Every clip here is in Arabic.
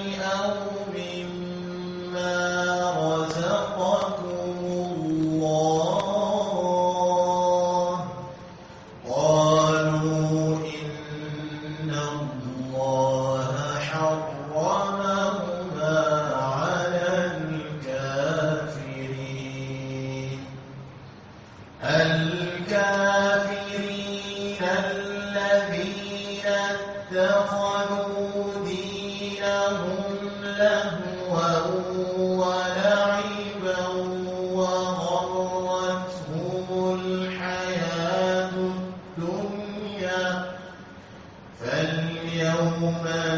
أو مما رزقكم الله قالوا إن الله حرمهما على الكافرين الذين اتخذوا دينهم لهوا ولعبا وغرتهم الحياة الدنيا فاليوم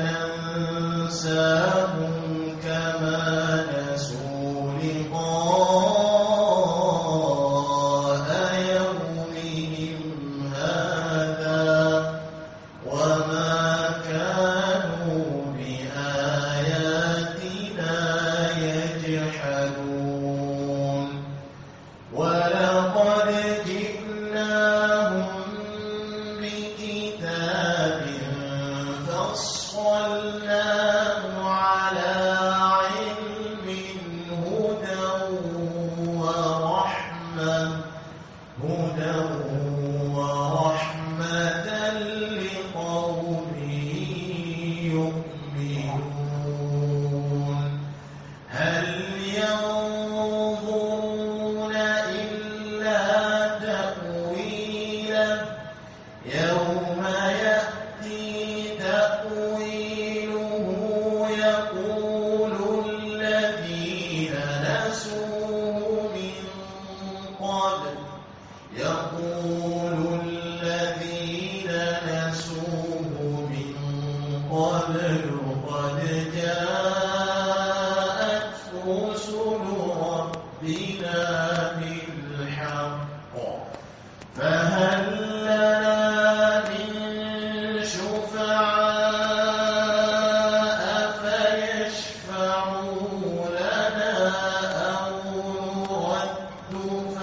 ننساهم كما نسوا لقاء يومهم هذا وما كانوا بآياتنا يجحدون ولقد جئناهم بكتاب فصلناه على علم هدى ورحمة لقوم يؤمنون هل ينظرون إلا تأويله يوم يأتي تأويله يقول الذين نسوه من قبل قد جاءت رسل ربنا بالحق فهل لنا من شفعاء فيشفعوا لنا أو نرد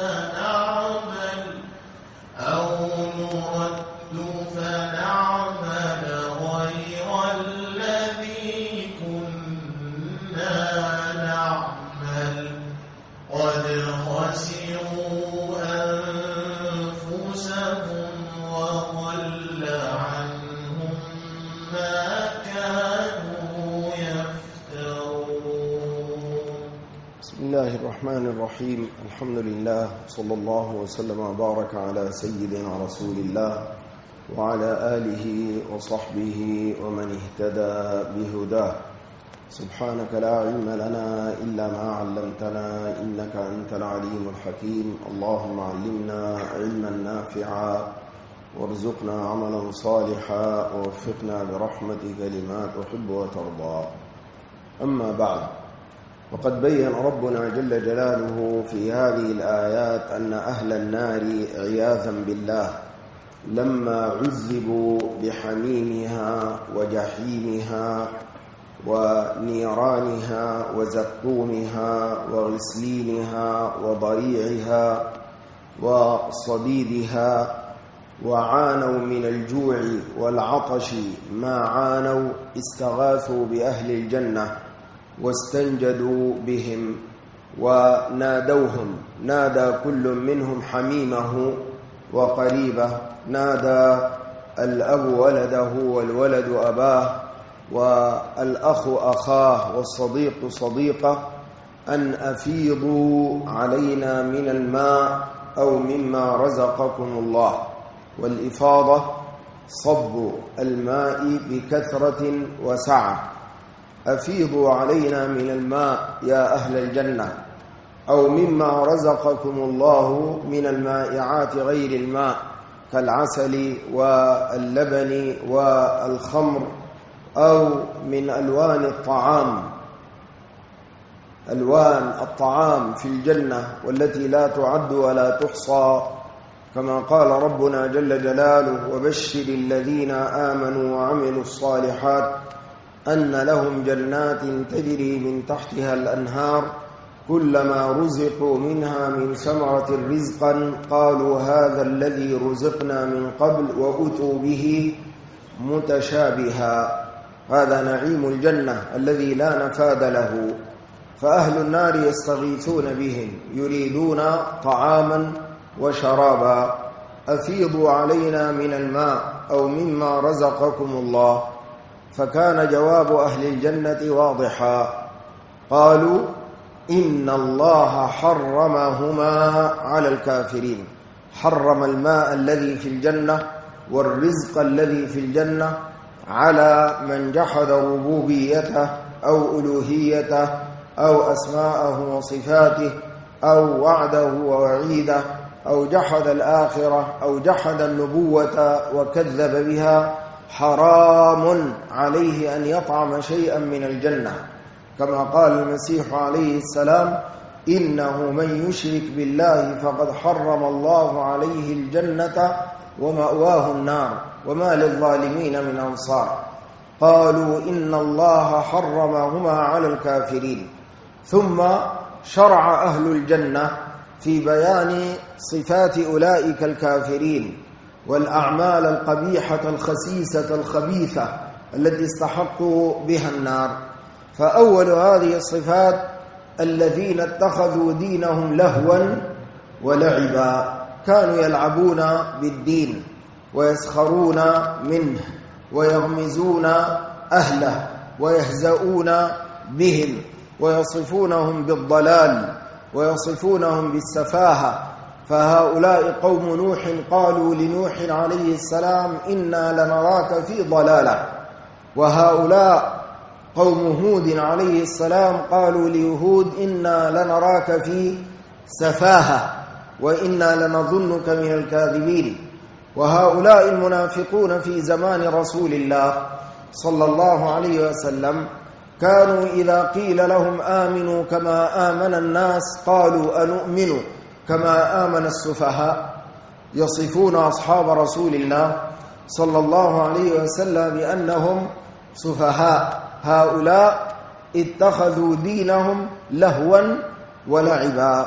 فنعمل غير الذي كنا نعمل قد خسروا أنفسهم وضل عنهم ما كانوا يفترون. بسم الله الرحمن الرحيم. الحمد لله صلى الله وسلم وبارك على سيدنا رسول الله وعلى آله وصحبه ومن اهتدى بهداه. سبحانك لا علم لنا إلا ما علمتنا إنك أنت العليم الحكيم. اللهم علمنا علما نافعا وارزقنا عملا صالحا ووفقنا برحمتك لما تحب وترضى. أما بعد، وقد بين ربنا جل جلاله في هذه الآيات أن أهل النار عياذا بالله لما عذبوا بحميمها وجحيمها ونيرانها وزقومها وغسلينها وضريعها وصديدها وعانوا من الجوع والعطش ما عانوا، استغاثوا بأهل الجنة واستنجدوا بهم ونادوهم. نادى كل منهم حميمه وقريبه، نادى الأب ولده والولد أباه والأخ أخاه والصديق صديقه أن أفيضوا علينا من الماء أو مما رزقكم الله. والإفاضة صب الماء بكثرة وسعة. أفيضوا علينا من الماء يا أهل الجنة أو مما رزقكم الله من المائعات غير الماء كالعسل واللبن والخمر أو من ألوان الطعام. ألوان الطعام في الجنة والتي لا تعد ولا تحصى، كما قال ربنا جل جلاله: وبشر الذين آمنوا وعملوا الصالحات أن لهم جنات تجري من تحتها الأنهار كلما رزقوا منها من ثمرة رزقا قالوا هذا الذي رزقنا من قبل وأتوا به متشابها. هذا نعيم الجنة الذي لا نفاد له. فأهل النار يستغيثون بهم يريدون طعاما وشرابا، أفيضوا علينا من الماء أو مما رزقكم الله. فكان جواب أهل الجنة واضحا، قالوا إن الله حرمهما على الكافرين، حرم الماء الذي في الجنة والرزق الذي في الجنة على من جحد ربوبيته أو ألوهيته أو أسماءه وصفاته أو وعده ووعيده أو جحد الآخرة أو جحد النبوة وكذب بها، حرام عليه أن يطعم شيئا من الجنة، كما قال المسيح عليه السلام إنه من يشرك بالله فقد حرم الله عليه الجنة ومأواه النار وما للظالمين من أنصار. قالوا إن الله حرمهما على الكافرين. ثم شرع أهل الجنة في بيان صفات أولئك الكافرين والأعمال القبيحة الخسيسة الخبيثة التي استحقوا بها النار. فأول هذه الصفات الذين اتخذوا دينهم لهوا ولعبا، كانوا يلعبون بالدين ويسخرون منه ويغمزون أهله ويهزؤون بهم ويصفونهم بالضلال ويصفونهم بالسفاهة. فهؤلاء قوم نوح قالوا لنوح عليه السلام إنا لنراك في ضلالة، وهؤلاء قوم هود عليه السلام قالوا ليهود إنا لنراك في سفاهة وإنا لنظنك من الكاذبين. وهؤلاء المنافقون في زمان رسول الله صلى الله عليه وسلم كانوا إذا قيل لهم آمنوا كما آمن الناس قالوا أنؤمن كما آمن السفهاء، يصفون أصحاب رسول الله صلى الله عليه وسلم بأنهم سفهاء. هؤلاء اتخذوا دينهم لهوا ولعبا.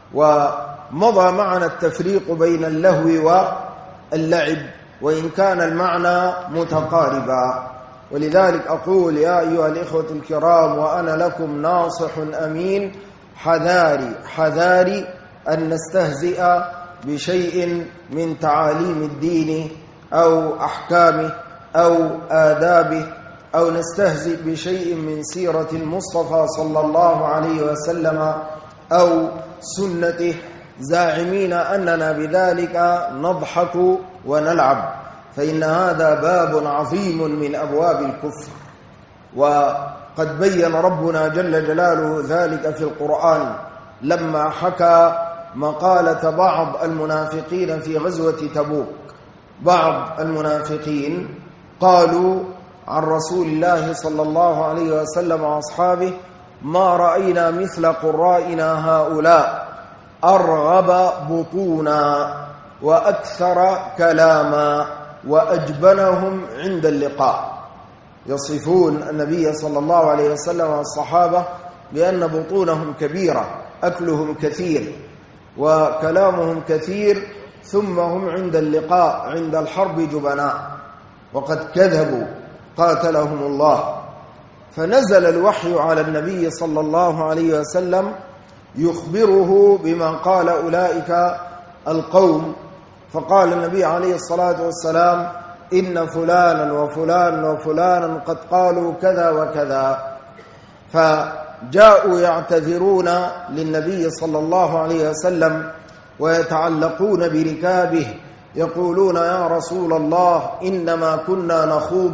ومضى معنا التفريق بين اللهو واللعب وإن كان المعنى متقاربا، ولذلك أقول يا أيها الإخوة الكرام وأنا لكم ناصح أمين، حذاري أن نستهزئ بشيء من تعاليم الدين أو أحكامه أو آدابه، أو نستهزئ بشيء من سيرة المصطفى صلى الله عليه وسلم أو سنته، زاعمين أننا بذلك نضحك ونلعب، فإن هذا باب عظيم من أبواب الكفر. وقد بين ربنا جل جلاله ذلك في القرآن لما حكى مقالة بعض المنافقين في غزوة تبوك. بعض المنافقين قالوا عن رسول الله صلى الله عليه وسلم وأصحابه ما رأينا مثل قرائنا هؤلاء أرغب بطونا وأكثر كلاما وأجبنهم عند اللقاء. يصفون النبي صلى الله عليه وسلم والصحابة بأن بطونهم كبيرة، أكلهم كثير وكلامهم كثير، ثم هم عند اللقاء عند الحرب جبناء، وقد كذبوا قاتلهم الله. فنزل الوحي على النبي صلى الله عليه وسلم يخبره بما قال أولئك القوم. فقال النبي عليه الصلاة والسلام إن فلانا وفلانا وفلانا قد قالوا كذا وكذا. فجاءوا يعتذرون للنبي صلى الله عليه وسلم ويتعلقون بركابه يقولون يا رسول الله إنما كنا نخوض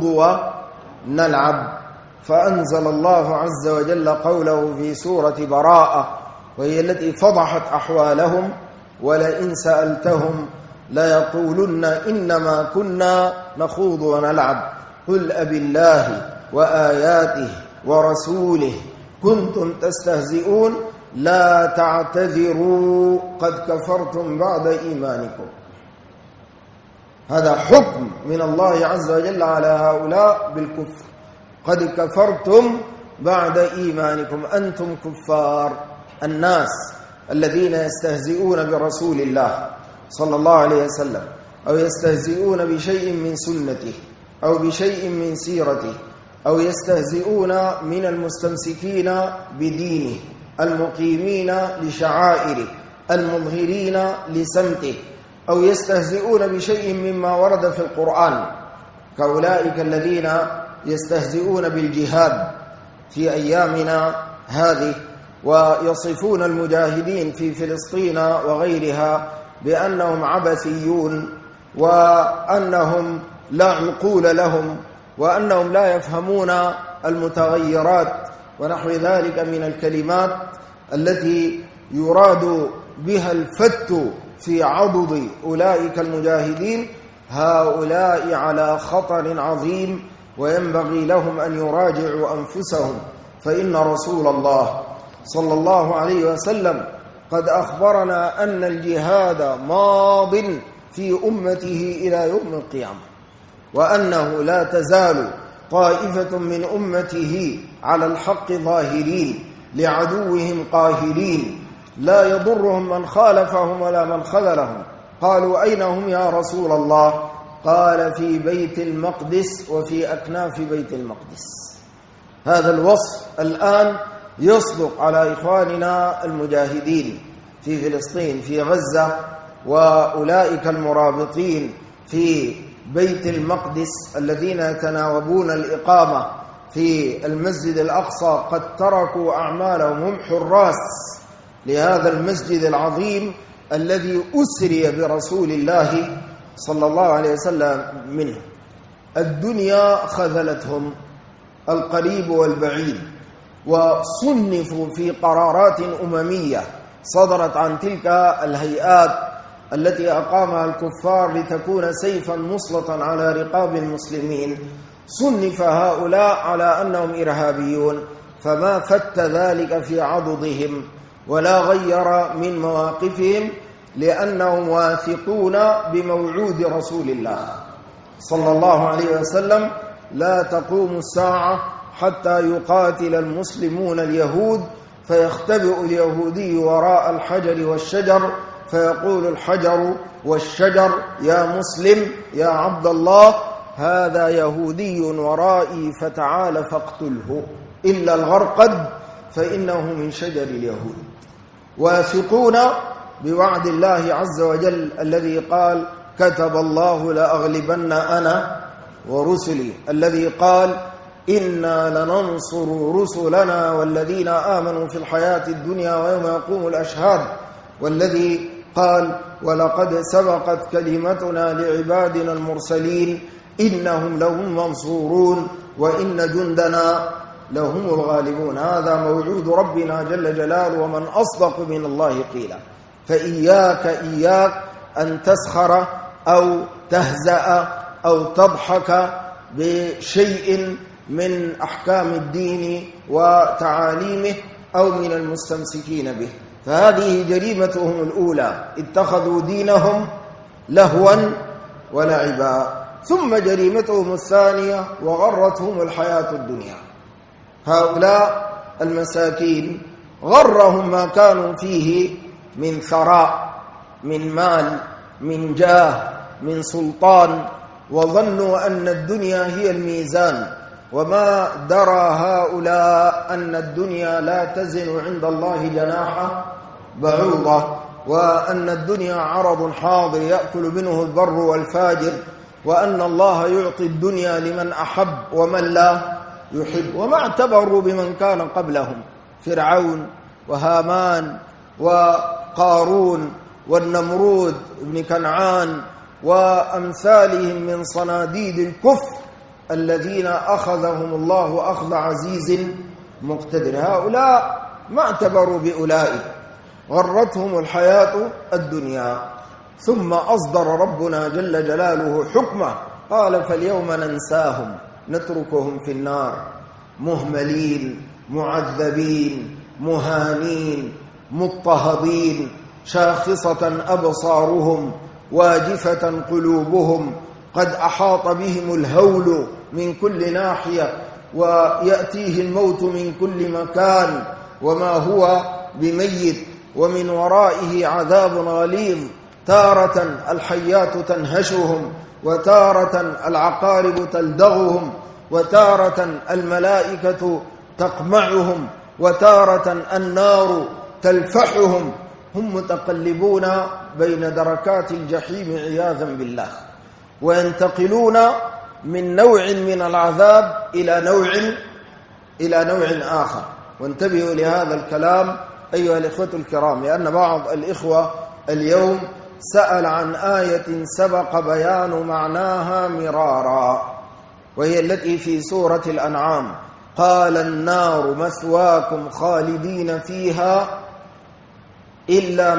ونلعب. فأنزل الله عز وجل قوله في سورة براءة وهي التي فضحت أحوالهم ولئن سألتهم ليقولن إنما كنا نخوض ونلعب قل أبالله وآياته ورسوله كنتم تستهزئون لا تعتذروا قد كفرتم بعد إيمانكم. هذا حكم من الله عز وجل على هؤلاء بالكفر، قد كفرتم بعد إيمانكم، أنتم كفار. الناس الذين يستهزئون برسول الله صلى الله عليه وسلم أو يستهزئون بشيء من سنته أو بشيء من سيرته أو يستهزئون من المستمسكين بدينه المقيمين لشعائره المظهرين لسمته، أو يستهزئون بشيء مما ورد في القرآن كأولئك الذين يستهزئون بالجهاد في أيامنا هذه، ويصفون المجاهدين في فلسطين وغيرها بأنهم عبثيون، وأنهم لا عقول لهم، وأنهم لا يفهمون المتغيرات ونحو ذلك من الكلمات التي يراد بها الفت في عضد أولئك المجاهدين. هؤلاء على خطر عظيم، وينبغي لهم أن يراجعوا أنفسهم، فإن رسول الله صلى الله عليه وسلم قد أخبرنا أن الجهاد ماض في أمته إلى يوم القيامة، وأنه لا تزال طائفة من أمته على الحق ظاهرين لعدوهم قاهرين، لا يضرهم من خالفهم ولا من خذلهم. قالوا أين هم يا رسول الله؟ قال في بيت المقدس وفي أكناف بيت المقدس. هذا الوصف الآن يصدق على إخواننا المجاهدين في فلسطين في غزة، وأولئك المرابطين في بيت المقدس الذين يتناوبون الإقامة في المسجد الأقصى قد تركوا أعمالهم، هم حراس لهذا المسجد العظيم الذي أسري برسول الله صلى الله عليه وسلم منه. الدنيا خذلتهم القريب والبعيد، وصنفوا في قرارات أممية صدرت عن تلك الهيئات التي أقامها الكفار لتكون سيفا مسلطا على رقاب المسلمين. صنف هؤلاء على أنهم إرهابيون، فما فت ذلك في عضدهم ولا غير من مواقفهم، لأنهم واثقون بموعود رسول الله صلى الله عليه وسلم: لا تقوم الساعة حتى يقاتل المسلمون اليهود، فيختبئ اليهودي وراء الحجر والشجر، فيقول الحجر والشجر: يا مسلم يا عبد الله، هذا يهودي ورائي فتعال فاقتله إلا الغرقد فإنه من شجر اليهود. واثقون بوعد الله عز وجل الذي قال: كتب الله لأغلبن أنا ورسلي، الذي قال: إنا لننصر رسلنا والذين آمنوا في الحياة الدنيا ويوم يقوم الأشهاد، والذي قال: ولقد سبقت كلمتنا لعبادنا المرسلين إنهم لهم منصورون وإن جندنا لهم الغالبون. هذا موعود ربنا جل جلاله، ومن أصدق من الله قيلا. فإياك أن تسخر أو تهزأ أو تضحك بشيء من أحكام الدين وتعاليمه أو من المستمسكين به، فهذه جريمتهم الأولى: اتخذوا دينهم لهوا ولعبا. ثم جريمتهم الثانية: وغرتهم الحياة الدنيا. هؤلاء المساكين غرهم ما كانوا فيه من ثراء، من مال، من جاه، من سلطان، وظنوا أن الدنيا هي الميزان، وما درى هؤلاء أن الدنيا لا تزن عند الله جناح بعوضة، وأن الدنيا عرض حاضر يأكل منه البر والفاجر، وأن الله يعطي الدنيا لمن أحب ومن لا يحب. وما اعتبروا بمن كان قبلهم: فرعون وهامان وقارون والنمرود بن كنعان وأمثالهم من صناديد الكفر الذين أخذهم الله أخذ عزيز مقتدر. هؤلاء ما اعتبروا بأولئك، غرتهم الحياة الدنيا. ثم أصدر ربنا جل جلاله حكمه، قال: فاليوم ننساهم نتركهم في النار مهملين معذبين مهانين مضطهدين، شاخصة أبصارهم واجفة قلوبهم، قد أحاط بهم الهول من كل ناحية، ويأتيه الموت من كل مكان، وما هو بميت، ومن ورائه عذاب غليظ. تارة الحيات تنهشهم، وتارة العقارب تلدغهم، وتارة الملائكة تقمعهم، وتارة النار تلفحهم. هم متقلبون بين دركات الجحيم عياذا بالله، وينتقلون من نوع من العذاب إلى نوع آخر. وانتبهوا لهذا الكلام أيها الإخوة الكرام، لأن بعض الإخوة اليوم سأل عن آية سبق بيان معناها مرارا، وهي التي في سورة الأنعام: قال النار مثواكم خالدين فيها إلا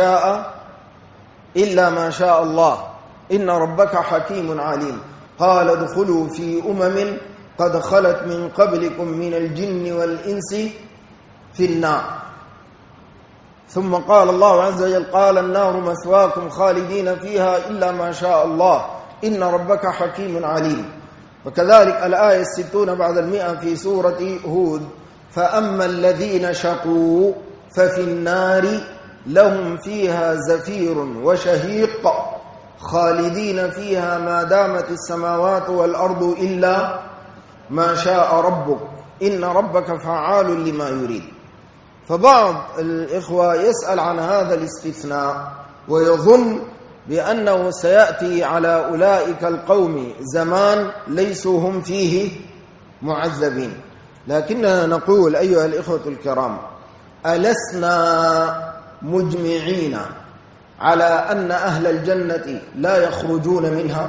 ما شاء الله إن ربك حكيم عليم. قال ادخلوا في أمم قد خلت من قبلكم من الجن والإنس في النار. ثم قال الله عز وجل: قال النار مثواكم خالدين فيها إلا ما شاء الله إن ربك حكيم عليم. وكذلك الآية 60 بعد 100 في سورة هود: فأما الذين شقوا ففي النار لهم فيها زفير وشهيق خالدين فيها ما دامت السماوات والأرض إلا ما شاء ربك إن ربك فعال لما يريد. فبعض الإخوة يسأل عن هذا الاستثناء ويظن بأنه سيأتي على أولئك القوم زمان ليسوا هم فيه معذبين. لكننا نقول أيها الإخوة الكرام: ألسنا مجمعين على أن أهل الجنة لا يخرجون منها؟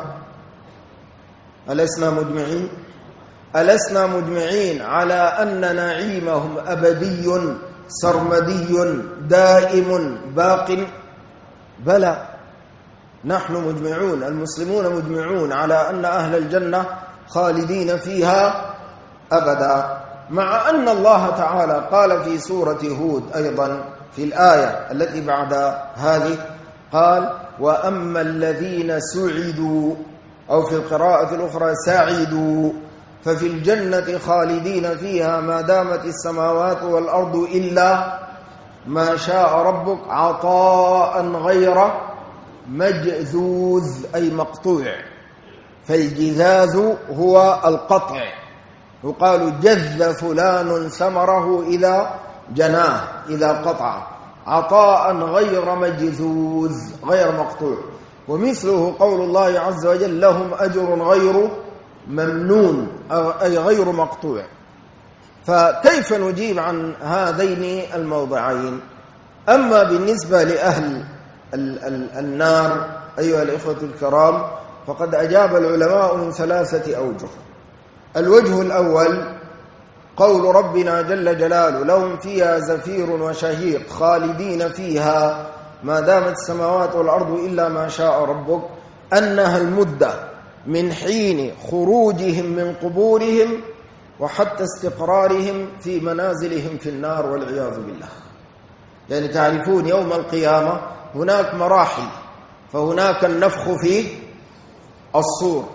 ألسنا مجمعين على أن نعيمهم أبدي سرمدي دائم باق؟ بلى، نحن مجمعون، المسلمون مجمعون على أن أهل الجنة خالدين فيها أبدا، مع أن الله تعالى قال في سورة هود أيضا في الآية التي بعد هذه قال: وأما الذين سعدوا، أو في القراءة الأخرى سعدوا، ففي الجنة خالدين فيها ما دامت السماوات والأرض إلا ما شاء ربك عطاء غير مجذوذ أي مقطوع. فالجذاذ هو القطع، يقال جذ فلان ثمره إذا جناه إذا قطع. عطاء غير مجذوذ غير مقطوع. ومثله قول الله عز وجل: لهم أجر غير ممنون أي غير مقطوع. فكيف نجيب عن هذين الموضعين؟ أما بالنسبة لأهل النار أيها الإخوة الكرام، فقد أجاب العلماء من 3 أوجه. الوجه الأول قول ربنا جل جلاله: لهم فيها زفير وشهيق خالدين فيها ما دامت السماوات والأرض إلا ما شاء ربك، أنها المدة من حين خروجهم من قبورهم وحتى استقرارهم في منازلهم في النار والعياذ بالله. يعني تعرفون يوم القيامة هناك مراحل، فهناك النفخ في الصور،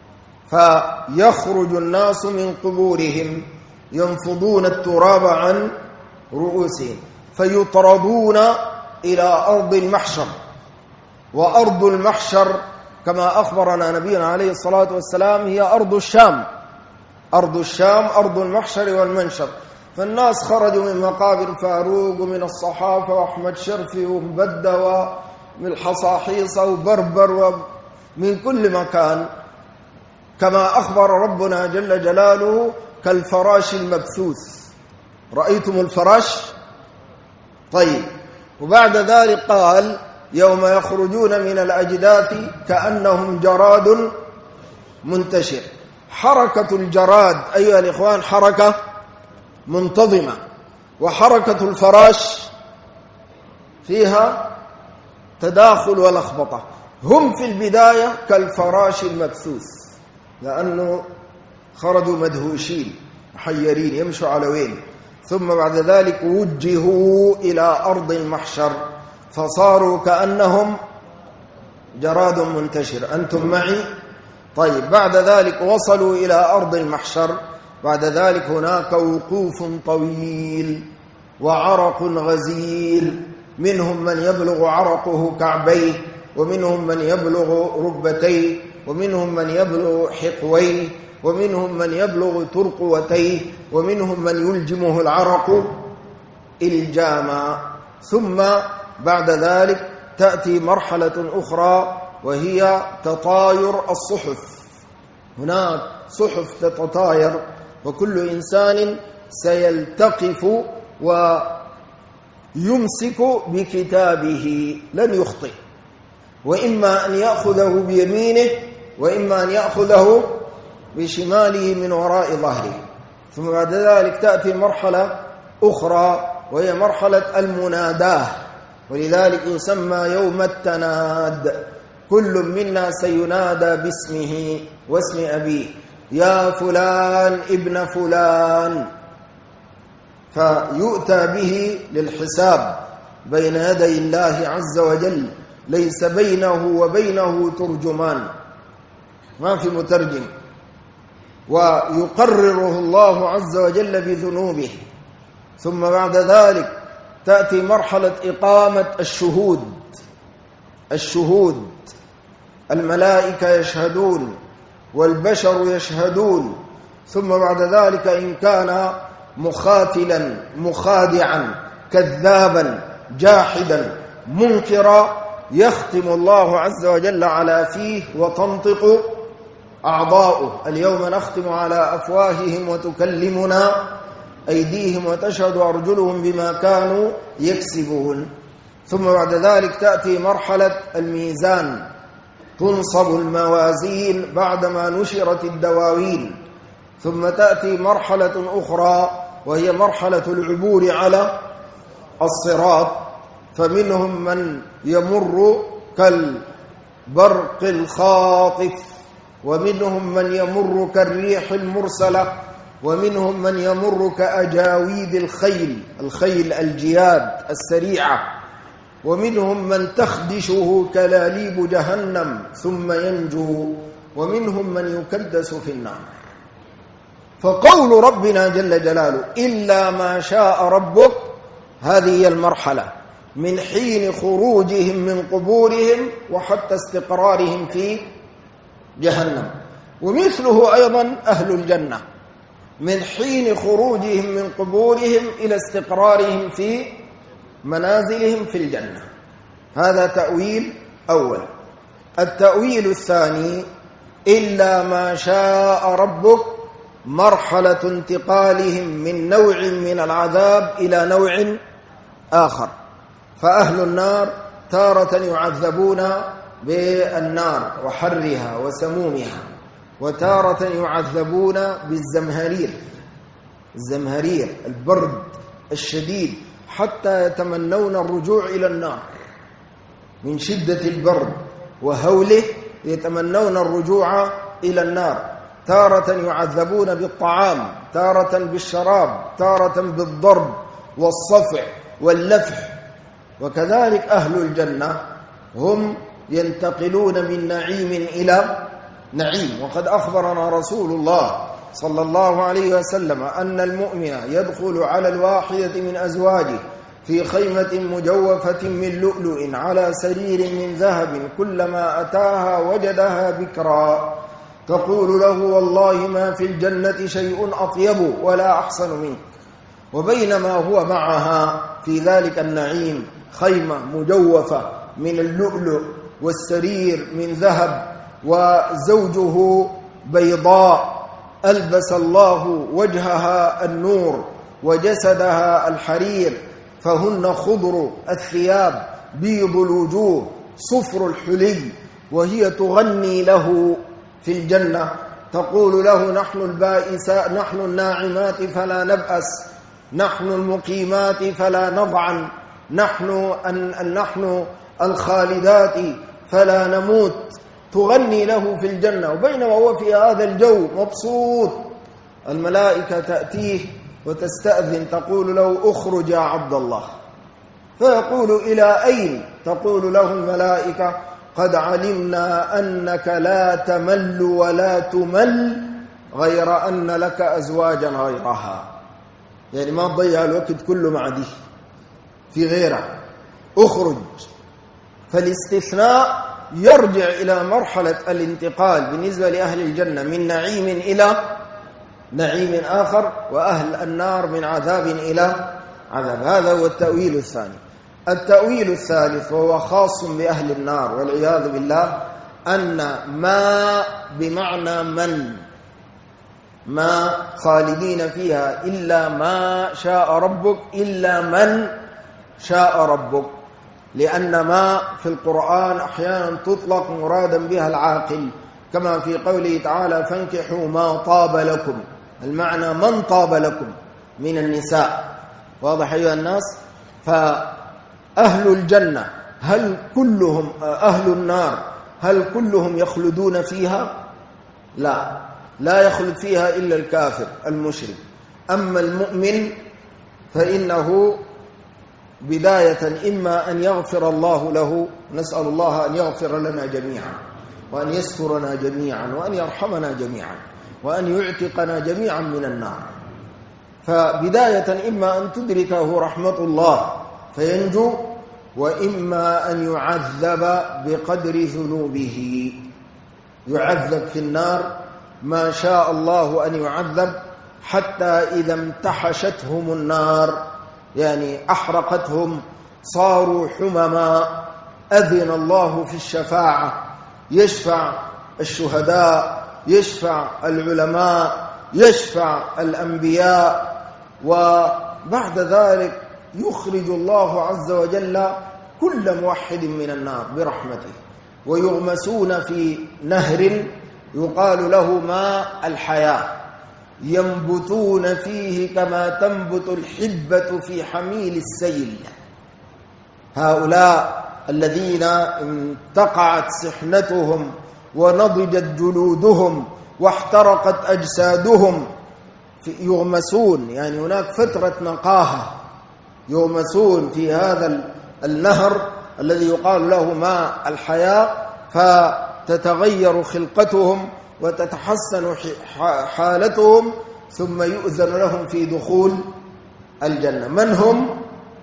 فيخرج الناس من قبورهم ينفضون التراب عن رؤوسهم فيطردون إلى أرض المحشر. وأرض المحشر كما أخبرنا نبينا عليه الصلاة والسلام هي أرض الشام. أرض الشام أرض المحشر والمنشر. فالناس خرجوا من مقابر فاروق ومن الصحافة وأحمد شرفي ومبدة ومن الحصاحيصة وبربر ومن كل مكان، كما أخبر ربنا جل جلاله: كالفراش المبثوث. رأيتم الفراش؟ طيب. وبعد ذلك قال: يوم يخرجون من الأجداث كأنهم جراد منتشر. حركة الجراد أيها الإخوان حركة منتظمة، وحركة الفراش فيها تداخل ولخبطة. هم في البداية كالفراش المبثوث، لأنه خرجوا مدهوشين محيرين يمشوا على وين. ثم بعد ذلك وجهوا إلى أرض المحشر فصاروا كأنهم جراد منتشر. أنتم معي؟ طيب. بعد ذلك وصلوا إلى أرض المحشر. بعد ذلك هناك وقوف طويل وعرق غزير، منهم من يبلغ عرقه كعبيه، ومنهم من يبلغ ركبتيه، ومنهم من يبلغ حقويه، ومنهم من يبلغ ترقوتيه، ومنهم من يلجمه العرق إلجاما. ثم بعد ذلك تأتي مرحلة أخرى وهي تطاير الصحف. هناك صحف تتطاير، وكل إنسان سيلتقف ويمسك بكتابه لن يخطئ، وإما أن يأخذه بيمينه وإما أن يأخذه بشماله من وراء ظهره. ثم بعد ذلك تأتي مرحلة أخرى وهي مرحلة المناداه، ولذلك يسمى يوم التناد. كل منا سينادى باسمه واسم أبيه، يا فلان ابن فلان، فيؤتى به للحساب بين يدي الله عز وجل، ليس بينه وبينه ترجمان، ما في مترجم، ويقرره الله عز وجل بذنوبه. ثم بعد ذلك تأتي مرحلة إقامة الشهود. الملائكة يشهدون والبشر يشهدون. ثم بعد ذلك إن كان مخاتلا مخادعا كذابا جاحدا منكرا يختم الله عز وجل على فيه وتنطق أعضاؤه. اليوم نختم على أفواههم وتكلمنا أيديهم وتشهد أرجلهم بما كانوا يكسبون. ثم بعد ذلك تأتي مرحلة الميزان، تنصب الموازين بعدما نشرت الدواوين. ثم تأتي مرحلة أخرى وهي مرحلة العبور على الصراط، فمنهم من يمر كالبرق الخاطف، ومنهم من يمر كالريح المرسلة، ومنهم من يمر كأجاويد الخيل الجياد السريعة، ومنهم من تخدشه كلاليب جهنم ثم ينجو، ومنهم من يكدس في النار. فقول ربنا جل جلاله إلا ما شاء ربك، هذه هي المرحلة من حين خروجهم من قبورهم وحتى استقرارهم في جهنم. ومثله أيضا أهل الجنة من حين خروجهم من قبورهم إلى استقرارهم في منازلهم في الجنة. هذا تأويل أول. التأويل الثاني إلا ما شاء ربك، مرحلة انتقالهم من نوع من العذاب إلى نوع آخر. فأهل النار تارة يعذبون بالنار وحرها وسمومها، وتارة يعذبون بالزمهرير البرد الشديد حتى يتمنون الرجوع إلى النار من شدة البرد وهوله، يتمنون الرجوع إلى النار. تارة يعذبون بالطعام، تارة بالشراب، تارة بالضرب والصفع واللفح. وكذلك أهل الجنة هم ينتقلون من نعيم إلى نعيم. وقد أخبرنا رسول الله صلى الله عليه وسلم أن المؤمن يدخل على الواحدة من أزواجه في خيمة مجوفة من لؤلؤ على سرير من ذهب، كلما أتاها وجدها بكرا، تقول له والله ما في الجنة شيء أطيب ولا أحسن منك. وبينما هو معها في ذلك النعيم خيمة مجوفة من اللؤلؤ والسرير من ذهب، وزوجه بيضاء ألبس الله وجهها النور وجسدها الحرير، فهن خضر الثياب بيض الوجوه صفر الحلي، وهي تغني له في الجنة تقول له نحن البائسات، نحن الناعمات فلا نبأس، نحن المقيمات فلا نضعن، نحن الخالدات فلا نموت. تغني له في الجنة، وبينما هو في هذا الجو مبسوط الملائكة تأتيه وتستأذن تقول له اخرج يا عبد الله، فيقول إلى أين؟ تقول له الملائكة قد علمنا أنك لا تمل ولا تمل، غير أن لك أزواجا غيرها. يعني ما تضيع الوقت كله مع دي، في غيرها، اخرج. فالاستثناء يرجع إلى مرحلة الانتقال بالنسبة لأهل الجنة من نعيم إلى نعيم آخر، وأهل النار من عذاب إلى عذاب. هذا هو التأويل الثاني. التأويل الثالث وهو خاص بأهل النار والعياذ بالله، أن ما بمعنى من، ما خالدين فيها إلا ما شاء ربك، إلا من شاء ربك، لأن ما في القرآن أحيانا تطلق مرادا بها العاقل، كما في قوله تعالى فانكحوا ما طاب لكم، المعنى من طاب لكم من النساء. واضح أيها الناس؟ فأهل الجنة هل كلهم، أهل النار هل كلهم يخلدون فيها؟ لا يخلد فيها إلا الكافر المشرك. أما المؤمن فإنه بداية إما أن يغفر الله له، نسأل الله أن يغفر لنا جميعا وأن يسترنا جميعا وأن يرحمنا جميعا وأن يعتقنا جميعا من النار. فبداية إما أن تدركه رحمة الله فينجو، وإما أن يعذب بقدر ذنوبه، يعذب في النار ما شاء الله أن يعذب، حتى إذا امتحشتهم النار، يعني أحرقتهم صاروا حمما، أذن الله في الشفاعة، يشفع الشهداء، يشفع العلماء، يشفع الأنبياء، وبعد ذلك يخرج الله عز وجل كل موحد من النار برحمته، ويغمسون في نهر يقال له ماء الحياة، ينبتون فيه كما تنبت الحبة في حميل السيل. هؤلاء الذين انتقعت سحنتهم ونضجت جلودهم واحترقت أجسادهم يغمسون، يعني هناك فترة نقاهة، يغمسون في هذا النهر الذي يقال له ماء الحياة، فتتغير خلقتهم وتتحسن حالتهم، ثم يؤذن لهم في دخول الجنة. من هم؟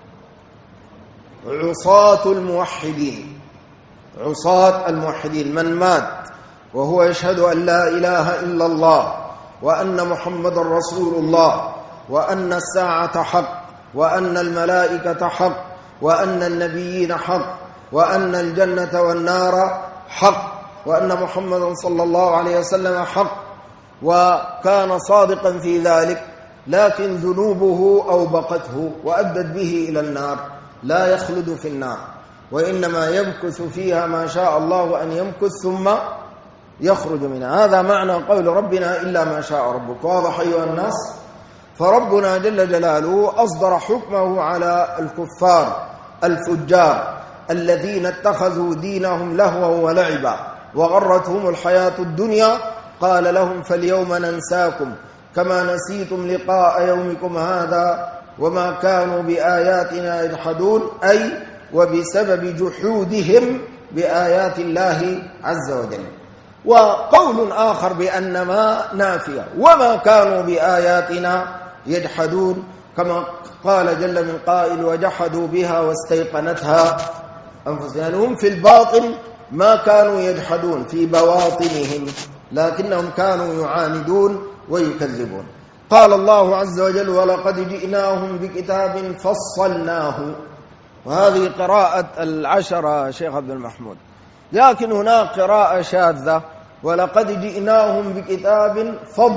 عصاة الموحدين، عصاة الموحدين، من مات وهو يشهد أن لا إله إلا الله وأن محمد رسول الله وأن الساعة حق وأن الملائكة حق وأن النبيين حق وأن الجنة والنار حق وأن محمد صلى الله عليه وسلم حق، وكان صادقا في ذلك، لكن ذنوبه أوبقته وأدت به إلى النار، لا يخلد في النار، وإنما يمكث فيها ما شاء الله أن يمكث ثم يخرج منها. هذا معنى قول ربنا إلا ما شاء ربك. واضح أيها الناس؟ فربنا جل جلاله أصدر حكمه على الكفار الفجار الذين اتخذوا دينهم لهوا ولعبا وغرتهم الحياة الدنيا، قال لهم فاليوم ننساكم كما نسيتم لقاء يومكم هذا وما كانوا بآياتنا يجحدون، أي وبسبب جحودهم بآيات الله عز وجل. وقول آخر بأن ما نافية، وما كانوا بآياتنا يجحدون، كما قال جل من قائل وجحدوا بها واستيقنتها أنفسهم، يعني هم في الباطن ما كانوا يجحدون في بواطنهم، لكنهم كانوا يعاندون ويكذبون. قال الله عز وجل ولقد جئناهم بكتاب فصلناه، وهذه قراءة العشرة شيخ عبد المحمود، لكن هناك قراءة شاذة ولقد جئناهم بكتاب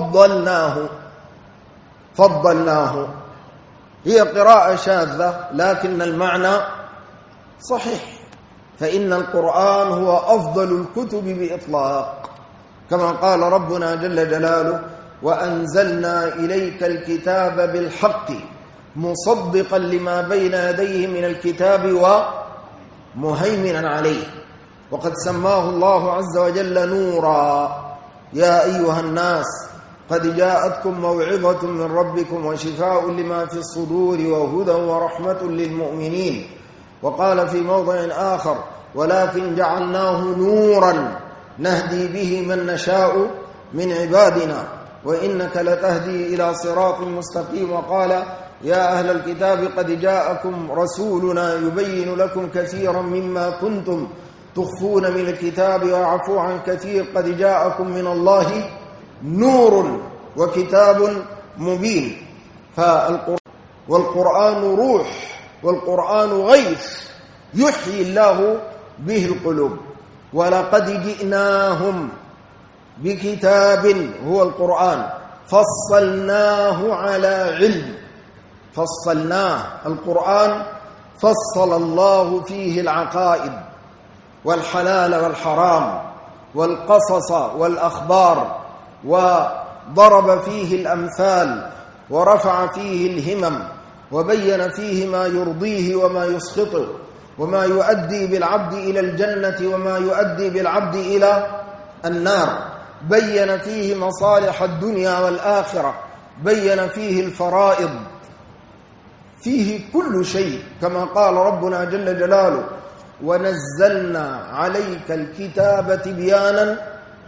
فضلناه، هي قراءة شاذة لكن المعنى صحيح، فإن القرآن هو أفضل الكتب بإطلاق، كما قال ربنا جل جلاله وأنزلنا إليك الكتاب بالحق مصدقا لما بين يديه من الكتاب ومهيمنا عليه، وقد سماه الله عز وجل نورا. يا أيها الناس قد جاءتكم موعظة من ربكم وشفاء لما في الصدور وهدى ورحمة للمؤمنين. وقال في موضع آخر ولكن جعلناه نورا نهدي به من نشاء من عبادنا وإنك لتهدي إلى صراط مستقيم. وقال يا أهل الكتاب قد جاءكم رسولنا يبين لكم كثيرا مما كنتم تخفون من الكتاب ويعفو عن كثير قد جاءكم من الله نور وكتاب مبين. والقرآن روح والقرآن غيث يحيي الله به القلوب. ولقد جئناهم بكتاب هو القرآن فصلناه على علم. فصلناه القرآن فصل الله فيه العقائد والحلال والحرام والقصص والأخبار، وضرب فيه الأمثال ورفع فيه الهمم، وبين فيه ما يرضيه وما يسخطه، وما يؤدي بالعبد إلى الجنة وما يؤدي بالعبد إلى النار. بين فيه مصالح الدنيا والآخرة، بين فيه الفرائض، فيه كل شيء كما قال ربنا جل جلاله: ونزلنا عليك الكتاب تبيانا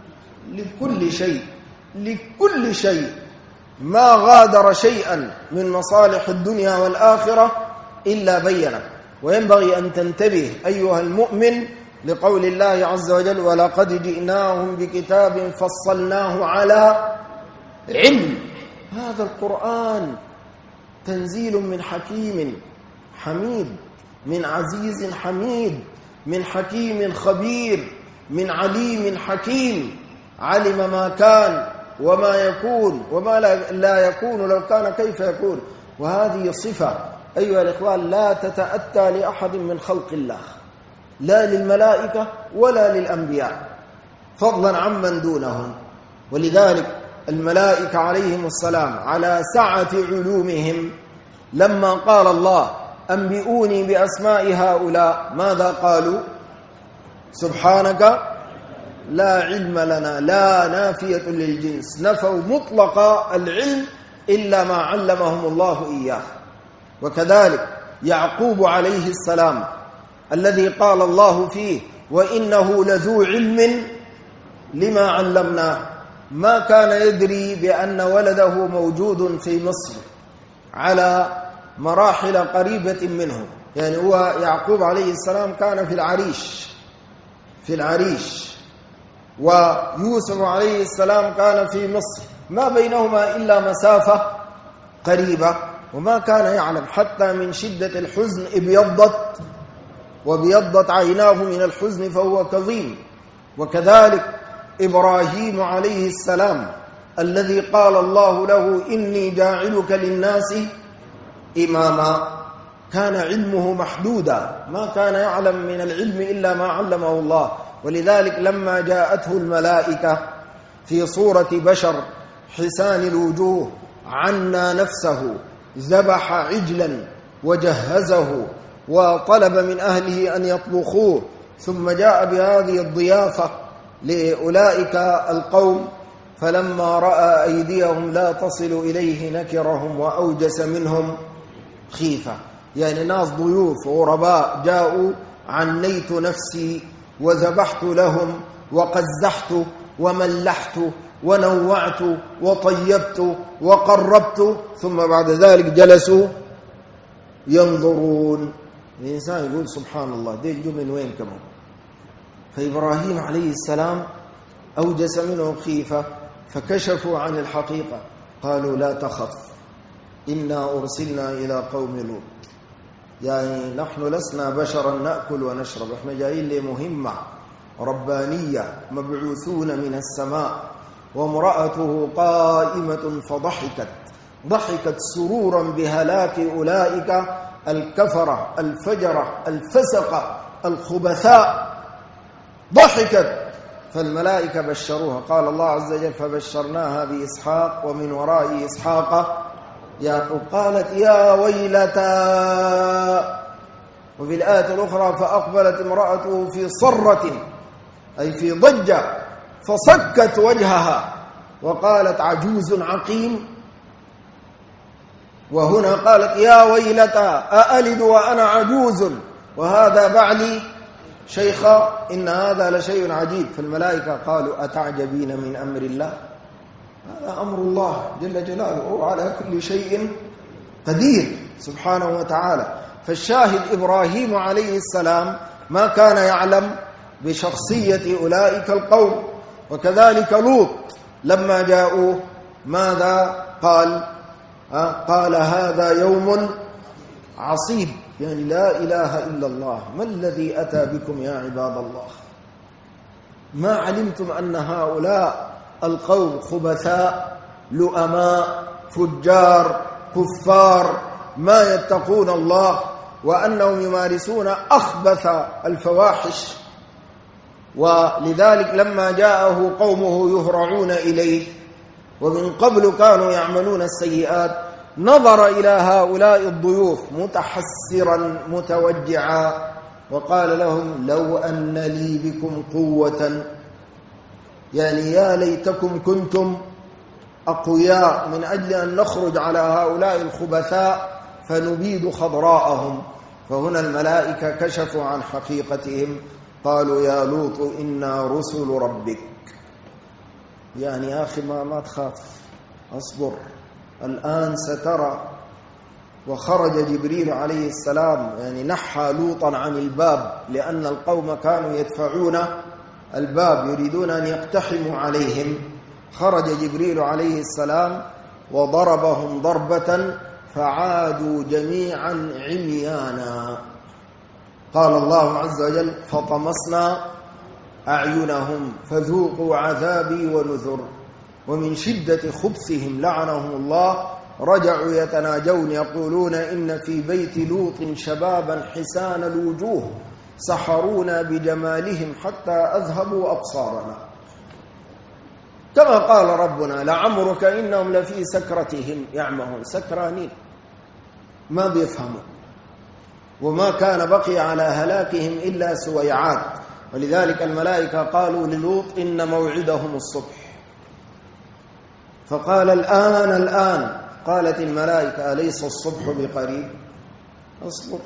لكل شيء. لكل شيء، ما غادر شيئا من مصالح الدنيا والآخرة إلا بينه. وينبغي أن تنتبه أيها المؤمن لقول الله عز وجل: ولقد جئناهم بكتاب فصلناه على علم. هذا القرآن تنزيل من حكيم حميد، من عزيز حميد، من حكيم خبير، من عليم حكيم، علم ما كان وما يكون وما لا يكون لو كان كيف يكون. وهذه صفة أيها الإخوان لا تتأتى لأحد من خلق الله، لا للملائكة ولا للأنبياء، فضلا عمن دونهم. ولذلك الملائكة عليهم السلام على سعة علومهم لما قال الله: أنبئوني بأسماء هؤلاء، ماذا قالوا؟ سبحانك لا علم لنا، لا نافية للجنس، نفوا مطلق العلم إلا ما علمهم الله إياه. وكذلك يعقوب عليه السلام الذي قال الله فيه: وإنه لذو علم لما علمناه، ما كان يدري بأن ولده موجود في مصر على مراحل قريبة منه. يعني هو يعقوب عليه السلام كان في العريش، ويوسف عليه السلام كان في مصر، ما بينهما إلا مسافة قريبة، وما كان يعلم حتى من شدة الحزن وابيضت عيناه من الحزن فهو كظيم. وكذلك إبراهيم عليه السلام الذي قال الله له: إني جاعلك للناس إماما، كان علمه محدودا، ما كان يعلم من العلم إلا ما علمه الله. ولذلك لما جاءته الملائكة في صورة بشر حسان الوجوه عنى نفسه، ذبح عجلا وجهزه وطلب من أهله أن يطبخوه، ثم جاء بهذه الضيافة لأولئك القوم، فلما رأى أيديهم لا تصل إليه نكرهم وأوجس منهم خيفة. يعني ناس ضيوف غرباء جاءوا، عنيت نفسي وذبحت لهم وقزحت وملحت ونوعت وطيبت وقربت، ثم بعد ذلك جلسوا ينظرون. الإنسان يقول سبحان الله، دي جو من وين كمان؟ فإبراهيم عليه السلام أوجس منهم خيفة، فكشفوا عن الحقيقة، قالوا: لا تخف، إنا أرسلنا إلى قوم لوط. يعني نحن لسنا بشرا نأكل ونشرب، احنا جايين لمهمة ربانية، مبعوثون من السماء. وامرأته قائمة ضحكت سرورا بهلاك أولئك الكفرة الفجرة الفسقة الخبثاء، ضحكت. فالملائكة بشروها، قال الله عز وجل: فبشرناها بإسحاق ومن وراء إسحاق يعقوب. قالت: يا ويلتى. وفي الآية الأخرى: فأقبلت امرأته في صرة، أي في ضجة، فصكت وجهها وقالت: عجوز عقيم. وهنا قالت: يا ويلتى أألد وأنا عجوز وهذا بعلي شيخا، إن هذا لشيء عجيب. فالملائكة قالوا: أتعجبين من أمر الله؟ هذا أمر الله جل جلاله، على كل شيء قدير سبحانه وتعالى. فالشاهد إبراهيم عليه السلام ما كان يعلم بشخصية أولئك القوم. وكذلك لوط لما جاءوه ماذا قال؟ قال هذا يوم عصيب، يعني لا إله إلا الله، ما الذي أتى بكم يا عباد الله؟ ما علمتم أن هؤلاء القوم خبثاء لؤماء فجار كفار ما يتقون الله، وأنهم يمارسون أخبث الفواحش. ولذلك لما جاءه قومه يهرعون إليه ومن قبل كانوا يعملون السيئات نظر إلى هؤلاء الضيوف متحسرا متوجعا وقال لهم لو أن لي بكم قوة، يعني يا ليتكم كنتم أقوياء من أجل أن نخرج على هؤلاء الخبثاء فنبيد خضراءهم. فهنا الملائكة كشفوا عن حقيقتهم، قالوا يا لوط إنا رسل ربك. يعني يا أخي ما تخاف، أصبر، الآن سترى. وخرج جبريل عليه السلام، يعني نحى لوطا عن الباب لأن القوم كانوا يدفعون الباب يريدون أن يقتحموا عليهم. خرج جبريل عليه السلام وضربهم ضربة فعادوا جميعا عميانا. قال الله عز وجل فطمسنا أعينهم فذوقوا عذابي ونذر. ومن شدة خبثهم لعنهم الله رجعوا يتناجون يقولون إن في بيت لوط شبابا حسان الوجوه سحرونا بجمالهم حتى أذهبوا أبصارنا. كما قال ربنا لعمرك إنهم لفي سكرتهم يعمهون، سكرانين ما بيفهموا، وما كان بقي على هلاكهم إلا سويعات. ولذلك الملائكة قالوا للوط إن موعدهم الصبح، فقال الآن. قالت الملائكة أليس الصبح بقريب؟ اصبر.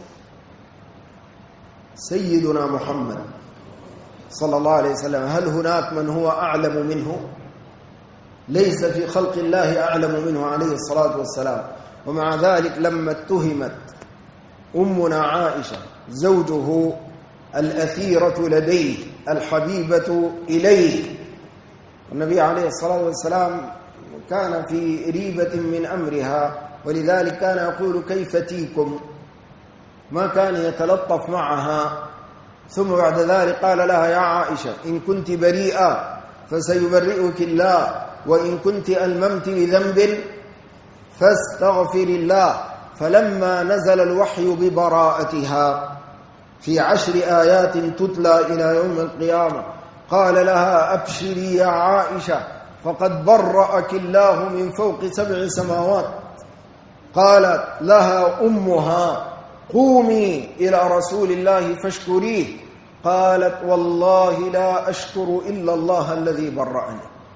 سيدنا محمد صلى الله عليه وسلم هل هناك من هو أعلم منه؟ ليس في خلق الله أعلم منه عليه الصلاة والسلام. ومع ذلك لما اتهمت أمنا عائشة زوجه الأثيرة لديه الحبيبة إليه، النبي عليه الصلاة والسلام كان في ريبة من أمرها، ولذلك كان يقول كيف تيكم، ما كان يتلطف معها. ثم بعد ذلك قال لها يا عائشة إن كنت بريئة فسيبرئك الله، وإن كنت ألممت بذنب فاستغفر الله. فلما نزل الوحي ببراءتها في 10 آيات تتلى إلى يوم القيامة قال لها أبشري يا عائشة فقد برأك الله من فوق 7 سماوات. قالت لها أمها قومي إلى رسول الله فاشكريه. قالت والله لا أشكر إلا الله الذي برأني،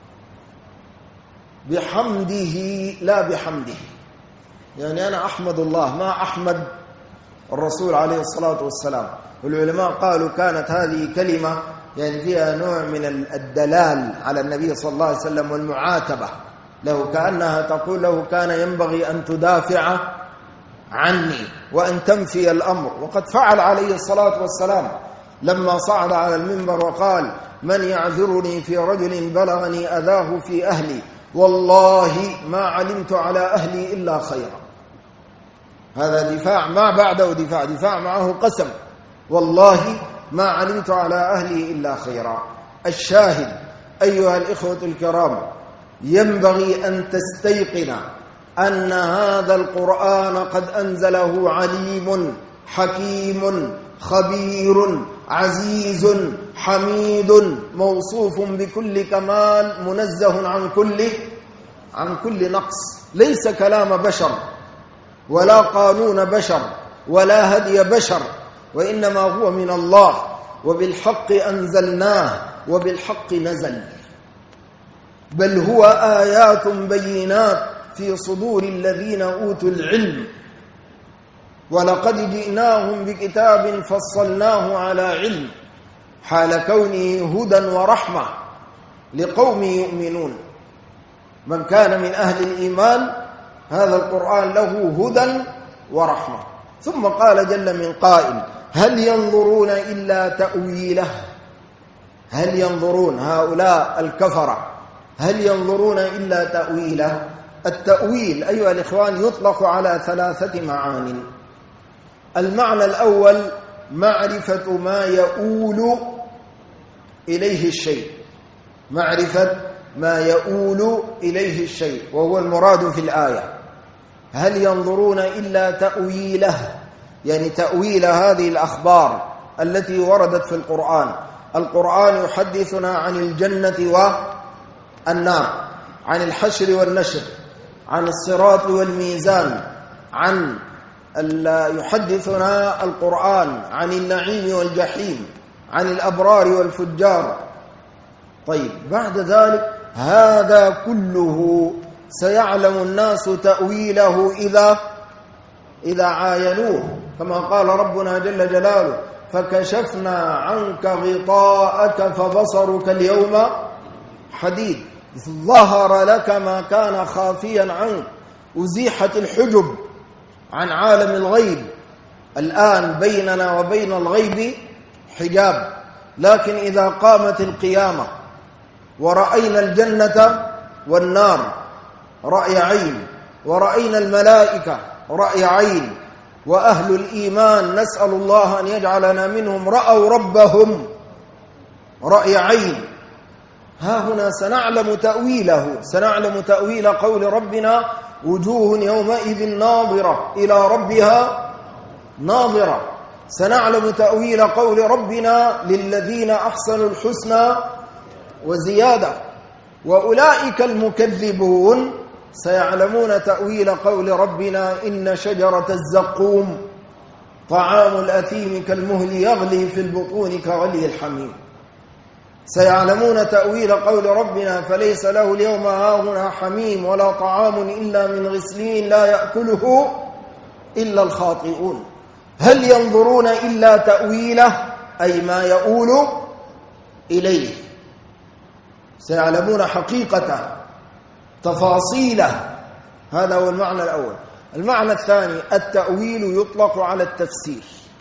بحمده لا بحمده. يعني أنا أحمد الله ما أحمد الرسول عليه الصلاة والسلام. والعلماء قالوا كانت هذه كلمة يعني فيها نوع من الدلال على النبي صلى الله عليه وسلم والمعاتبة له، كأنها تقول له كان ينبغي أن تدافع عني وأن تنفي الأمر. وقد فعل عليه الصلاة والسلام لما صعد على المنبر وقال من يعذرني في رجل بلغني أذاه في أهلي والله ما علمت على أهلي إلا خيرا. هذا دفاع ما بعده دفاع معه قسم، والله ما علمت على أهلي إلا خيرا. الشاهد أيها الإخوة الكرام ينبغي أن تستيقن أن هذا القرآن قد أنزله عليم حكيم خبير عزيز حميد موصوف بكل كمال منزه عن كل نقص. ليس كلام بشر ولا قانون بشر ولا هدي بشر، وإنما هو من الله، وبالحق أنزلناه وبالحق نزل، بل هو آيات بينات في صدور الذين أوتوا العلم. ولقد جئناهم بكتاب فصلناه على علم حال كونه هدى ورحمة لقوم يؤمنون. من كان من أهل الإيمان هذا القرآن له هدى ورحمة. ثم قال جل من قائل هل ينظرون إلا تأويله هل ينظرون هؤلاء الكفرة هل ينظرون إلا تأويله؟ التأويل أيها الإخوان يطلق على 3 معان. المعنى الأول معرفة ما يؤول إليه الشيء، معرفة ما يؤول إليه الشيء، وهو المراد في الآية. هل ينظرون إلا تأويله، يعني تأويل هذه الأخبار التي وردت في القرآن. القرآن يحدثنا عن الجنة والنار، عن الحشر والنشر، عن الصراط والميزان، يحدثنا القرآن عن النعيم والجحيم، عن الأبرار والفجار. طيب بعد ذلك هذا كله سيعلم الناس تأويله إذا عاينوه، كما قال ربنا جل جلاله: فكشفنا عنك غطاءك فبصرك اليوم حديد. ظهر لك ما كان خافيا عنك، أزيحت الحجب عن عالم الغيب. الآن بيننا وبين الغيب حجاب، لكن إذا قامت القيامة ورأينا الجنة والنار رأي عين، ورأينا الملائكة رأي عين، وأهل الإيمان نسأل الله أن يجعلنا منهم رأوا ربهم رأي عين، ها هنا سنعلم تأويله، سنعلم تأويل قول ربنا: وجوه يومئذ ناظرة إلى ربها ناظرة. سنعلم تأويل قول ربنا: للذين أحسنوا الحسنى وزيادة. وأولئك المكذبون سيعلمون تأويل قول ربنا: إن شجرة الزقوم طعام الأثيم كالمهل يغلي في البطون كغلي الحميم. سيعلمون تأويل قول ربنا: فليس له اليوم هاهنا حميم ولا طعام إلا من غسلين لا يأكله إلا الخاطئون. هل ينظرون إلا تأويله، أي ما يؤول إليه؟ سيعلمون حقيقته، تفاصيله. هذا هو المعنى الأول. المعنى الثاني: التأويل يطلق على التفسير،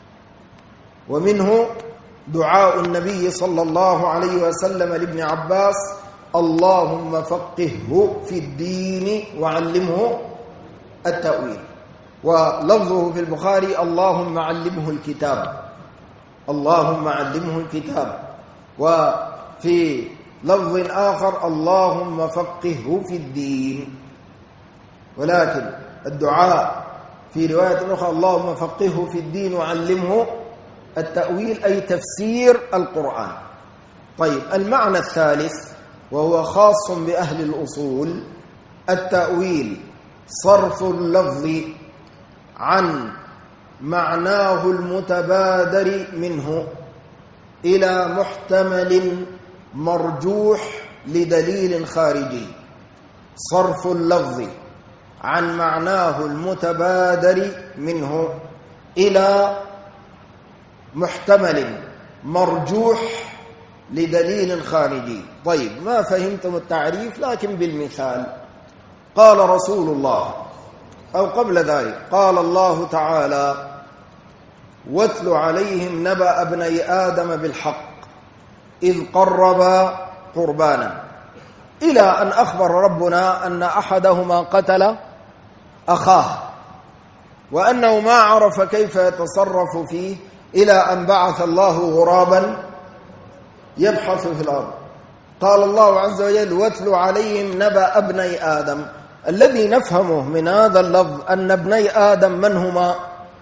ومنه دعاء النبي صلى الله عليه وسلم لابن عباس: اللهم فقهه في الدين وعلمه التأويل. ولفظه في البخاري: اللهم علمه الكتاب، اللهم علمه الكتاب. وفي لفظ آخر: اللهم فقهه في الدين. ولكن الدعاء في رواية أخرى: اللهم فقهه في الدين وعلمه التأويل، أي تفسير القرآن. طيب المعنى الثالث وهو خاص بأهل الأصول: التأويل صرف اللفظ عن معناه المتبادر منه إلى محتمل مرجوح لدليل خارجي. صرف اللفظ عن معناه المتبادر منه إلى محتمل مرجوح لدليل خارجي. طيب ما فهمتم التعريف، لكن بالمثال. قال رسول الله، أو قبل ذلك قال الله تعالى: واتل عليهم نبأ ابني آدم بالحق إذ قربا قربانا، إلى أن أخبر ربنا أن أحدهما قتل أخاه، وأنه ما عرف كيف يتصرف فيه، إلى أن بعث الله غرابا يبحث في الأرض. قال الله عز وجل: واتل عليهم نبأ ابني آدم. الذي نفهمه من هذا اللفظ أن ابني آدم من هما؟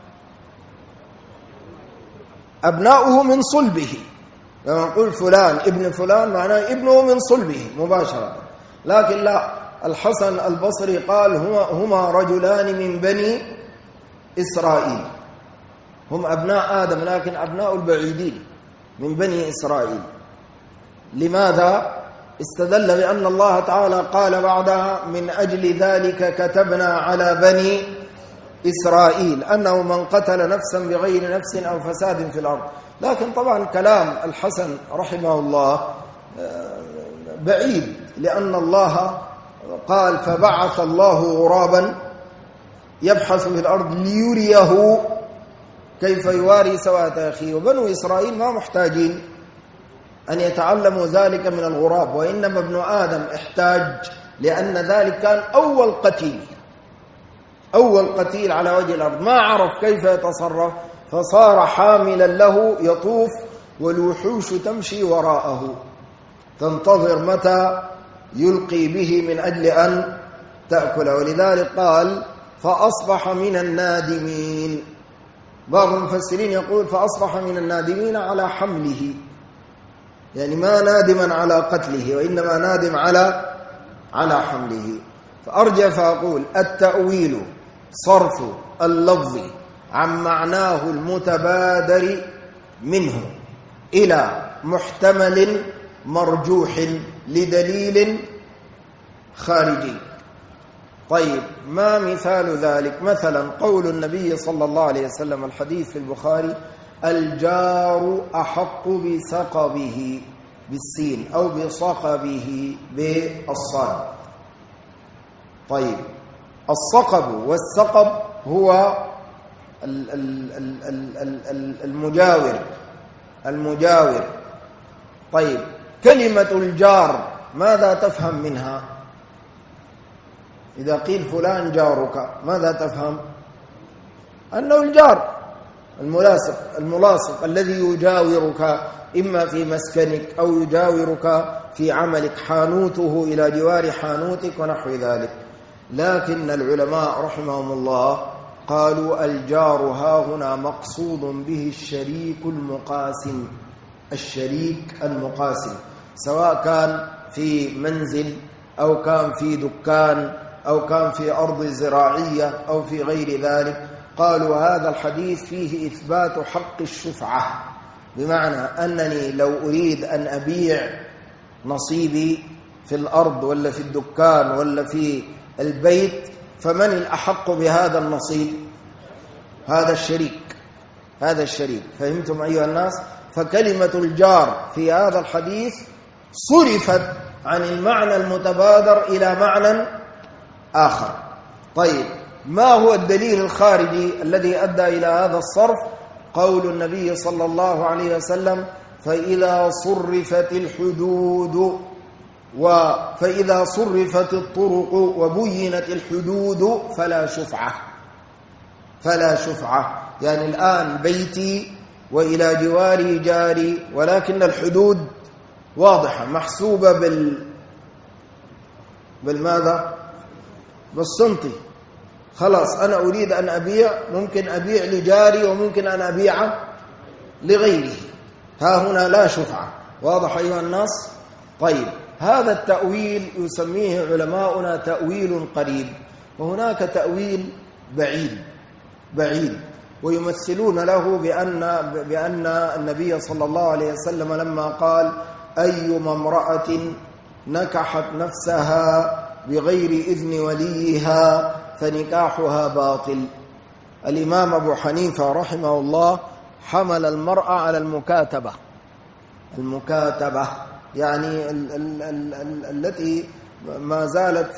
أبناؤه من صلبه. لما نقول فلان ابن فلان معناه ابنه من صلبه مباشرة. لكن لا، الحسن البصري قال: هما رجلان من بني إسرائيل، هم أبناء آدم لكن أبناء البعيدين من بني إسرائيل. لماذا؟ استدل بأن الله تعالى قال بعدها: من أجل ذلك كتبنا على بني إسرائيل أنه من قتل نفسا بغير نفس أو فساد في الأرض. لكن طبعا كلام الحسن رحمه الله بعيد، لأن الله قال: فبعث الله غرابا يبحث في الأرض ليريه كيف يواري سوءة أخيه. وبنو إسرائيل ما محتاجين أن يتعلموا ذلك من الغراب، وإنما ابن آدم احتاج لأن ذلك كان أول قتيل على وجه الأرض، ما عرف كيف يتصرف فصار حاملا له يطوف والوحوش تمشي وراءه تنتظر متى يلقي به من أجل أن تأكل. ولذلك قال فأصبح من النادمين. بعض المفسرين يقول فأصبح من النادمين على حمله، يعني ما نادما على قتله وإنما نادم على حمله. فأرجع فأقول التأويل صرف اللفظ عن معناه المتبادر منه إلى محتمل مرجوح لدليل خارجي. طيب ما مثال ذلك؟ مثلا قول النبي صلى الله عليه وسلم الحديث في البخاري الجار أحق بسقبه بالسين أو بصقبه بالصاد. طيب الصقب والسقب هو المجاور. طيب كلمة الجار ماذا تفهم منها؟ إذا قيل فلان جارك ماذا تفهم؟ أنه الجار الملاصق الذي يجاورك إما في مسكنك أو يجاورك في عملك، حانوته إلى جوار حانوتك ونحو ذلك. لكن العلماء رحمهم الله قالوا الجار ها هنا مقصود به الشريك المقاسم، سواء كان في منزل أو كان في دكان أو كان في أرض زراعية أو في غير ذلك. قالوا هذا الحديث فيه إثبات حق الشفعة، بمعنى أنني لو أريد أن أبيع نصيبي في الأرض ولا في الدكان ولا في البيت، فمن الأحق بهذا النصيب؟ هذا الشريك. فهمتم أيها الناس؟ فكلمة الجار في هذا الحديث صرفت عن المعنى المتبادر إلى معنى آخر. طيب ما هو الدليل الخارجي الذي أدى إلى هذا الصرف؟ قول النبي صلى الله عليه وسلم فإذا صرفت الحدود فإذا صرفت الطرق وبينت الحدود فلا شفعة. يعني الآن بيتي وإلى جواري جاري، ولكن الحدود واضحة محسوبة بالماذا؟ بالسنتي. خلاص أنا أريد أن أبيع، ممكن أبيع لجاري وممكن أن أبيع لغيره، ها هنا لا شفعة. واضح أيها الناس؟ طيب هذا التأويل يسميه علماؤنا تأويل قريب، وهناك تأويل بعيد ويمثلون له بأن النبي صلى الله عليه وسلم لما قال أيما امرأة نكحت نفسها بغير إذن وليها فنكاحها باطل. الإمام أبو حنيفة رحمه الله حمل المرأة على المكاتبة يعني التي ما زالت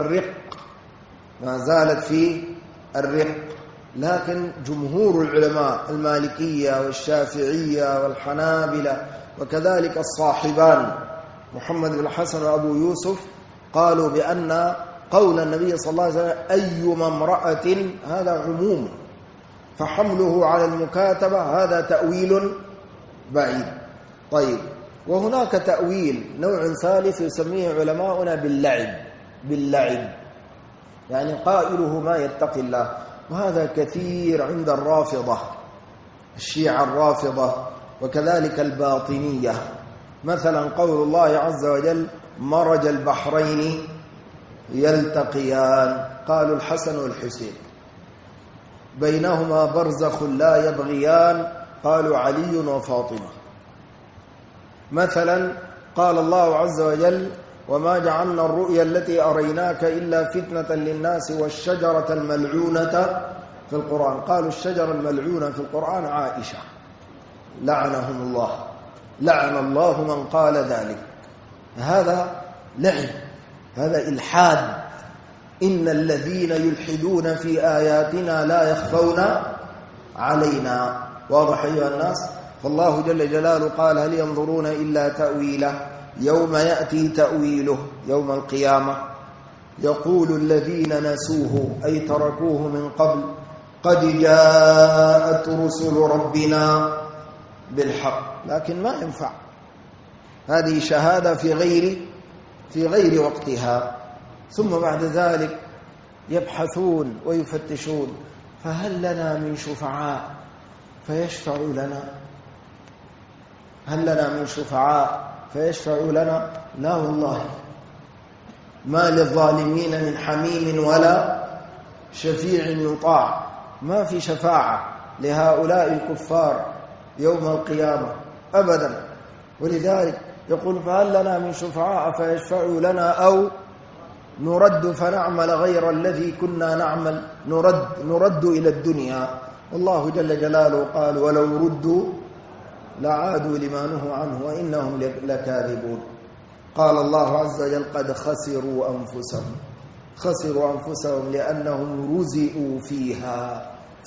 في الرق. لكن جمهور العلماء المالكية والشافعية والحنابلة وكذلك الصاحبان محمد بن الحسن وأبو يوسف قالوا بأن قول النبي صلى الله عليه وسلم أيما امرأة هذا عموم، فحمله على المكاتبة هذا تأويل بعيد. طيب وهناك تأويل نوع ثالث يسميه علماؤنا باللعب، يعني قائله ما يتقي الله، وهذا كثير عند الرافضة، الشيعة الرافضة وكذلك الباطنية. مثلا قول الله عز وجل مرج البحرين يلتقيان، قالوا الحسن والحسين، بينهما برزخ لا يبغيان، قالوا علي وفاطمة. مثلا قال الله عز وجل وما جعلنا الرؤيا التي أريناك إلا فتنة للناس والشجرة الملعونة في القرآن، قالوا الشجرة الملعونة في القرآن عائشة لعنهم الله، لعن الله من قال ذلك. هذا لعب، هذا إلحاد. إن الذين يلحدون في آياتنا لا يخفون علينا. واضح أيها الناس؟ فالله جل جلاله قال هل ينظرون إلا تأويله يوم يأتي تأويله يوم القيامة يقول الذين نسوه أي تركوه من قبل قد جاءت رسل ربنا بالحق، لكن ما ينفع، هذه شهادة في غير وقتها. ثم بعد ذلك يبحثون ويفتشون فهل لنا من شفعاء فيشفعوا لنا؟ هل لنا من شفعاء فيشفعوا لنا؟ لا والله، ما للظالمين من حميم ولا شفيع يطاع، ما في شفاعة لهؤلاء الكفار يوم القيامة أبدا. ولذلك يقول فهل لنا من شفعاء فيشفعوا لنا أو نرد فنعمل غير الذي كنا نعمل، نرد إلى الدنيا. والله جل جلاله قال ولو ردوا لعادوا لما نهوا عنه وإنهم لكاذبون. قال الله عز وجل قد خسروا أنفسهم لأنهم رزئوا فيها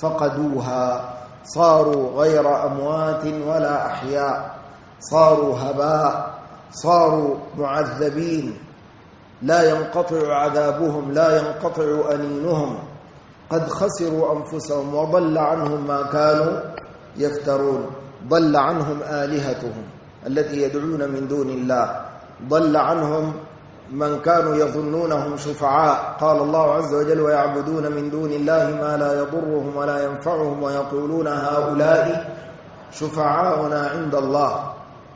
فقدوها، صاروا غير أموات ولا أحياء، صاروا هباء، صاروا معذبين لا ينقطع عذابهم لا ينقطع أنينهم. قد خسروا أنفسهم وضل عنهم ما كانوا يفترون، ضل عنهم آلهتهم التي يدعون من دون الله، ضل عنهم من كانوا يظنونهم شفعاء. قال الله عز وجل ويعبدون من دون الله ما لا يضرهم ولا ينفعهم ويقولون هؤلاء شفعاؤنا عند الله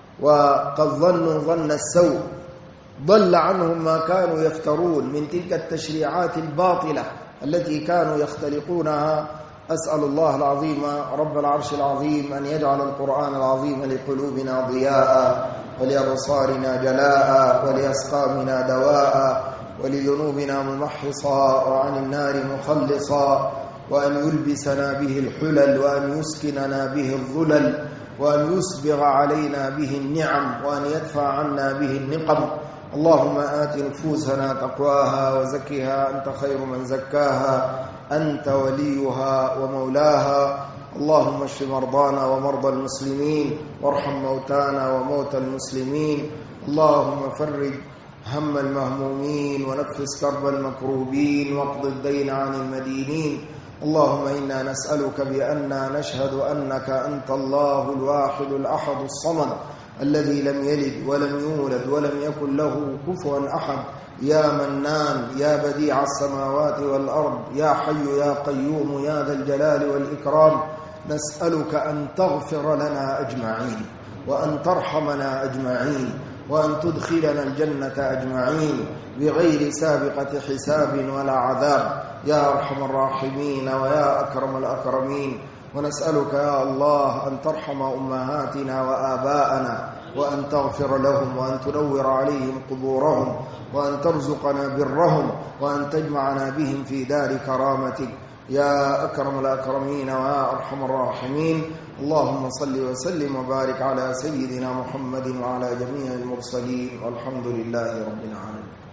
وقد ظنوا ظن السوء. ضل عنهم ما كانوا يفترون من تلك التشريعات الباطلة التي كانوا يختلقونها. أسأل الله العظيم رب العرش العظيم أن يجعل القرآن العظيم لقلوبنا ضياء ولأبصارنا جلاء ولأسقامنا دواء ولذنوبنا ممحصا وعن النار مخلصا، وأن يلبسنا به الحلل وأن يسكننا به الظلل وأن يسبغ علينا به النعم وأن يدفع عنا به النقم. اللهم آت نفوسنا تقواها وزكها أنت خير من زكاها أنت وليها ومولاها. اللهم اشف مرضانا ومرضى المسلمين وارحم موتانا وموتى المسلمين. اللهم فرج هم المهمومين ونفس كرب المكروبين واقض الدين عن المدينين. اللهم إنا نسألك بأننا نشهد أنك أنت الله الواحد الأحد الصمد الذي لم يلد ولم يولد ولم يكن له كفوا أحد، يا منان يا بديع السماوات والأرض يا حي يا قيوم يا ذا الجلال والإكرام. نسألك أن تغفر لنا أجمعين وأن ترحمنا أجمعين وأن تدخلنا الجنة أجمعين بغير سابقة حساب ولا عذاب يا أرحم الراحمين ويا أكرم الأكرمين. ونسألك يا الله أن ترحم أمهاتنا وآباءنا وأن تغفر لهم وأن تنور عليهم قبورهم وأن ترزقنا برهم وأن تجمعنا بهم في دار كرامتك يا أكرم الأكرمين ويا أرحم الراحمين. اللهم صل وسلم وبارك على سيدنا محمد وعلى جميع المرسلين والحمد لله رب العالمين.